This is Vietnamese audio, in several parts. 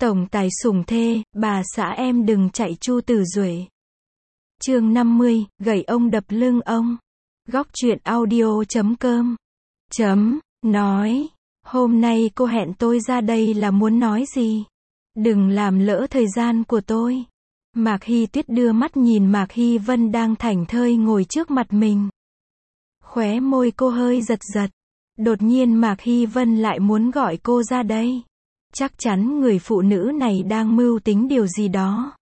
Tổng tài sủng thê, bà xã em đừng chạy Chu Tử Duệ. Chương 50, gậy ông đập lưng ông. Góc truyện audio.com. Nói, hôm nay cô hẹn tôi ra đây là muốn nói gì? Đừng làm lỡ thời gian của tôi. Mạc Hy Tuyết đưa mắt nhìn Mạc Hy Vân đang thảnh thơi ngồi trước mặt mình. Khóe môi cô hơi giật giật. Đột nhiên Mạc Hy Vân lại muốn gọi cô ra đây. Chắc chắn người phụ nữ này đang mưu tính điều gì đó.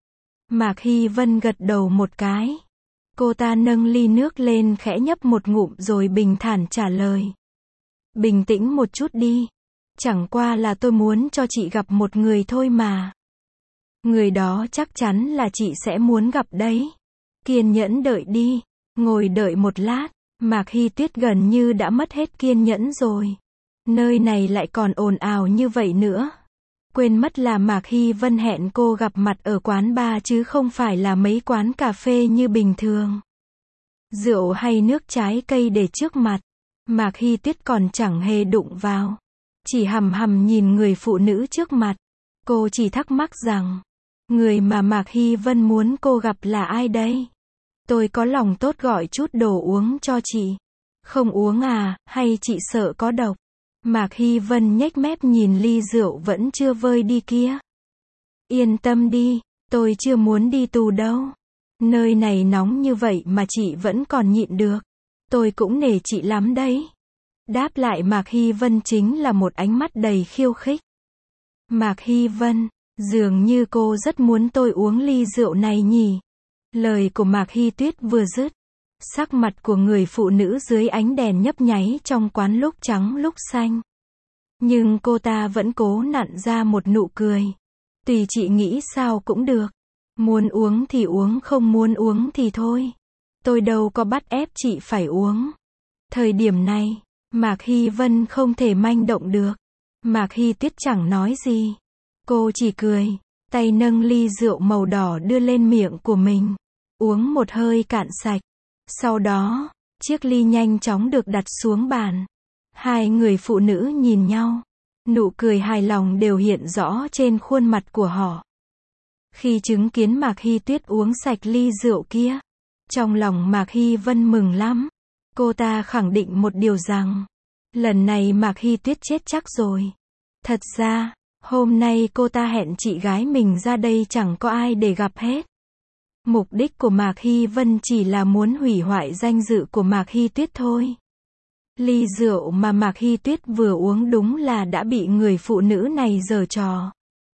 Mạc Hy Vân gật đầu một cái. Cô ta nâng ly nước lên khẽ nhấp một ngụm rồi bình thản trả lời. Bình tĩnh một chút đi. Chẳng qua là tôi muốn cho chị gặp một người thôi mà. Người đó chắc chắn là chị sẽ muốn gặp đấy. Kiên nhẫn đợi đi. Ngồi đợi một lát. Mạc Hy Tuyết gần như đã mất hết kiên nhẫn rồi. Nơi này lại còn ồn ào như vậy nữa. Quên mất là Mạc Hy Vân hẹn cô gặp mặt ở quán bar chứ không phải là mấy quán cà phê như bình thường. Rượu hay nước trái cây để trước mặt. Mạc Hy Tuyết còn chẳng hề đụng vào. Chỉ hằm hằm nhìn người phụ nữ trước mặt. Cô chỉ thắc mắc rằng, người mà Mạc Hy Vân muốn cô gặp là ai đây? Tôi có lòng tốt gọi chút đồ uống cho chị. Không uống à, hay chị sợ có độc? Mạc Hy Vân nhếch mép nhìn ly rượu vẫn chưa vơi đi kia. Yên tâm đi, tôi chưa muốn đi tù đâu. Nơi này nóng như vậy mà chị vẫn còn nhịn được. Tôi cũng nể chị lắm đấy. Đáp lại Mạc Hy Vân chính là một ánh mắt đầy khiêu khích. Mạc Hy Vân, dường như cô rất muốn tôi uống ly rượu này nhỉ. Lời của Mạc Hy Tuyết vừa dứt. Sắc mặt của người phụ nữ dưới ánh đèn nhấp nháy trong quán lúc trắng lúc xanh. Nhưng cô ta vẫn cố nặn ra một nụ cười. Tùy chị nghĩ sao cũng được. Muốn uống thì uống, không muốn uống thì thôi. Tôi đâu có bắt ép chị phải uống. Thời điểm này, Mạc Hy Vân không thể manh động được. Mạc Hy Tuyết chẳng nói gì. Cô chỉ cười, tay nâng ly rượu màu đỏ đưa lên miệng của mình. Uống một hơi cạn sạch. Sau đó, chiếc ly nhanh chóng được đặt xuống bàn. Hai người phụ nữ nhìn nhau. Nụ cười hài lòng đều hiện rõ trên khuôn mặt của họ. Khi chứng kiến Mạc Hy Tuyết uống sạch ly rượu kia, trong lòng Mạc Hy Vân mừng lắm. Cô ta khẳng định một điều rằng, lần này Mạc Hy Tuyết chết chắc rồi. Thật ra, hôm nay cô ta hẹn chị gái mình ra đây chẳng có ai để gặp hết. Mục đích của Mạc Hy Vân chỉ là muốn hủy hoại danh dự của Mạc Hy Tuyết thôi. Ly rượu mà Mạc Hy Tuyết vừa uống đúng là đã bị người phụ nữ này giở trò.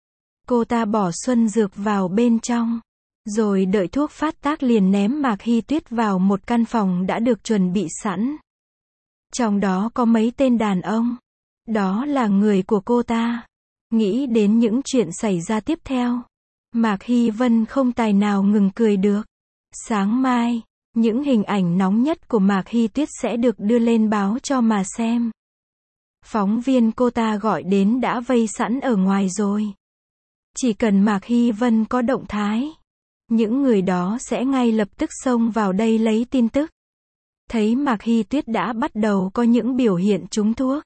Cô ta bỏ xuân dược vào bên trong, rồi đợi thuốc phát tác liền ném Mạc Hy Tuyết vào một căn phòng đã được chuẩn bị sẵn. Trong đó có mấy tên đàn ông. Đó là người của cô ta. Nghĩ đến những chuyện xảy ra tiếp theo, Mạc Hy Vân không tài nào ngừng cười được. Sáng mai, những hình ảnh nóng nhất của Mạc Hy Tuyết sẽ được đưa lên báo cho mà xem. Phóng viên cô ta gọi đến đã vây sẵn ở ngoài rồi. Chỉ cần Mạc Hy Vân có động thái, những người đó sẽ ngay lập tức xông vào đây lấy tin tức. Thấy Mạc Hy Tuyết đã bắt đầu có những biểu hiện trúng thuốc.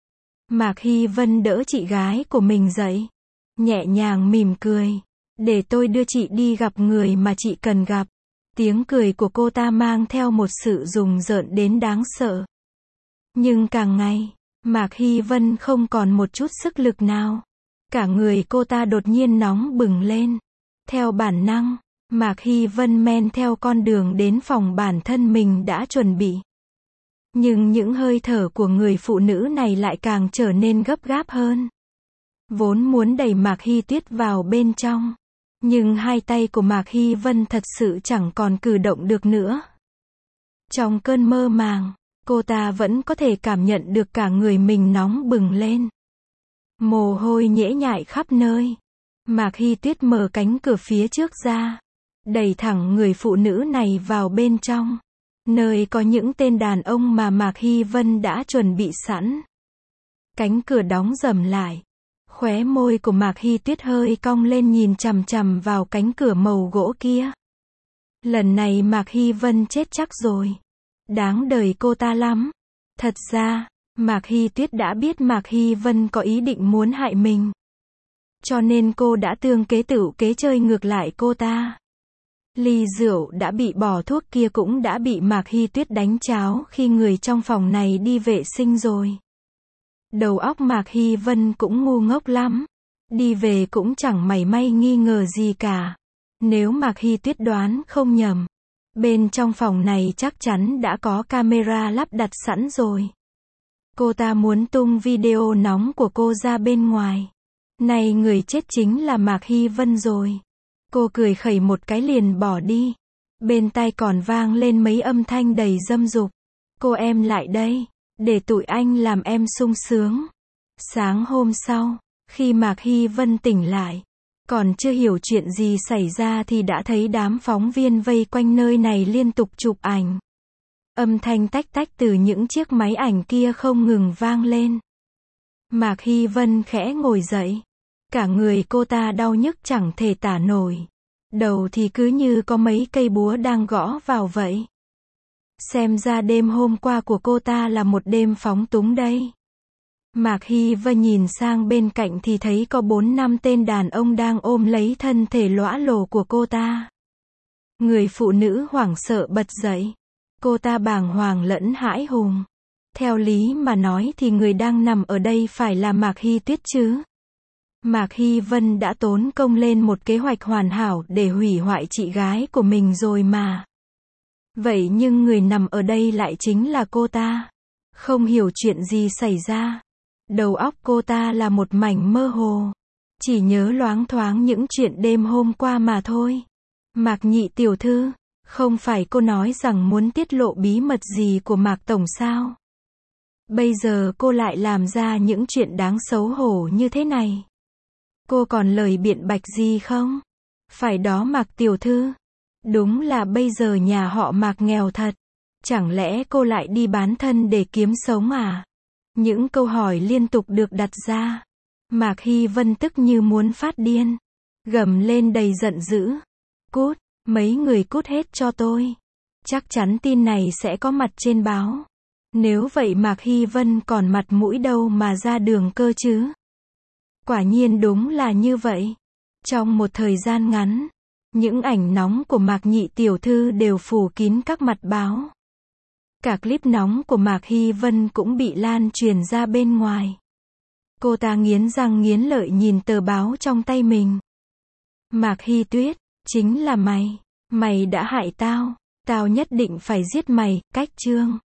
Mạc Hy Vân đỡ chị gái của mình dậy. Nhẹ nhàng mỉm cười. Để tôi đưa chị đi gặp người mà chị cần gặp. Tiếng cười của cô ta mang theo một sự rùng rợn đến đáng sợ. Nhưng càng ngày, Mạc Hy Vân không còn một chút sức lực nào. Cả người cô ta đột nhiên nóng bừng lên. Theo bản năng, Mạc Hy Vân men theo con đường đến phòng bản thân mình đã chuẩn bị. Nhưng những hơi thở của người phụ nữ này lại càng trở nên gấp gáp hơn. Vốn muốn đẩy Mạc Hy Tuyết vào bên trong. Nhưng hai tay của Mạc Hy Vân thật sự chẳng còn cử động được nữa. Trong cơn mơ màng, cô ta vẫn có thể cảm nhận được cả người mình nóng bừng lên. Mồ hôi nhễ nhại khắp nơi. Mạc Hy Tuyết mở cánh cửa phía trước ra, đẩy thẳng người phụ nữ này vào bên trong. Nơi có những tên đàn ông mà Mạc Hy Vân đã chuẩn bị sẵn. Cánh cửa đóng rầm lại. Khóe môi của Mạc Hy Tuyết hơi cong lên nhìn chằm chằm vào cánh cửa màu gỗ kia. Lần này Mạc Hy Vân chết chắc rồi. Đáng đời cô ta lắm. Thật ra, Mạc Hy Tuyết đã biết Mạc Hy Vân có ý định muốn hại mình. Cho nên cô đã tương kế tửu kế chơi ngược lại cô ta. Ly rượu đã bị bỏ thuốc kia cũng đã bị Mạc Hy Tuyết đánh cháo khi người trong phòng này đi vệ sinh rồi. Đầu óc Mạc Hy Vân cũng ngu ngốc lắm. Đi về cũng chẳng mảy may nghi ngờ gì cả. Nếu Mạc Hy Tuyết đoán không nhầm, bên trong phòng này chắc chắn đã có camera lắp đặt sẵn rồi. Cô ta muốn tung video nóng của cô ra bên ngoài. Này người chết chính là Mạc Hy Vân rồi. Cô cười khẩy một cái liền bỏ đi. Bên tai còn vang lên mấy âm thanh đầy dâm dục. Cô em lại đây, để tụi anh làm em sung sướng. Sáng hôm sau, khi Mạc Hy Vân tỉnh lại, còn chưa hiểu chuyện gì xảy ra thì đã thấy đám phóng viên vây quanh nơi này liên tục chụp ảnh. Âm thanh tách tách từ những chiếc máy ảnh kia không ngừng vang lên. Mạc Hy Vân khẽ ngồi dậy. Cả người cô ta đau nhức chẳng thể tả nổi. Đầu thì cứ như có mấy cây búa đang gõ vào vậy. Xem ra đêm hôm qua của cô ta là một đêm phóng túng đây. Mạc Hy Vân nhìn sang bên cạnh thì thấy có 4-5 tên đàn ông đang ôm lấy thân thể lõa lồ của cô ta. Người phụ nữ hoảng sợ bật dậy. Cô ta bàng hoàng lẫn hãi hùng. Theo lý mà nói thì người đang nằm ở đây phải là Mạc Hy Tuyết chứ. Mạc Hy Vân đã tốn công lên một kế hoạch hoàn hảo để hủy hoại chị gái của mình rồi mà. Vậy nhưng người nằm ở đây lại chính là cô ta. Không hiểu chuyện gì xảy ra. Đầu óc cô ta là một mảnh mơ hồ. Chỉ nhớ loáng thoáng những chuyện đêm hôm qua mà thôi. Mạc nhị tiểu thư, không phải cô nói rằng muốn tiết lộ bí mật gì của Mạc tổng sao? Bây giờ cô lại làm ra những chuyện đáng xấu hổ như thế này. Cô còn lời biện bạch gì không? Phải đó Mạc tiểu thư. Đúng là bây giờ nhà họ Mạc nghèo thật. Chẳng lẽ cô lại đi bán thân để kiếm sống à? Những câu hỏi liên tục được đặt ra. Mạc Hy Vân tức như muốn phát điên. Gầm lên đầy giận dữ. Cút, mấy người cút hết cho tôi. Chắc chắn tin này sẽ có mặt trên báo. Nếu vậy Mạc Hy Vân còn mặt mũi đâu mà ra đường cơ chứ? Quả nhiên đúng là như vậy. Trong một thời gian ngắn, những ảnh nóng của Mạc nhị tiểu thư đều phủ kín các mặt báo. Cả clip nóng của Mạc Hy Vân cũng bị lan truyền ra bên ngoài. Cô ta nghiến răng nghiến lợi nhìn tờ báo trong tay mình. Mạc Hy Tuyết, chính là mày. Mày đã hại tao. Tao nhất định phải giết mày, cách chương.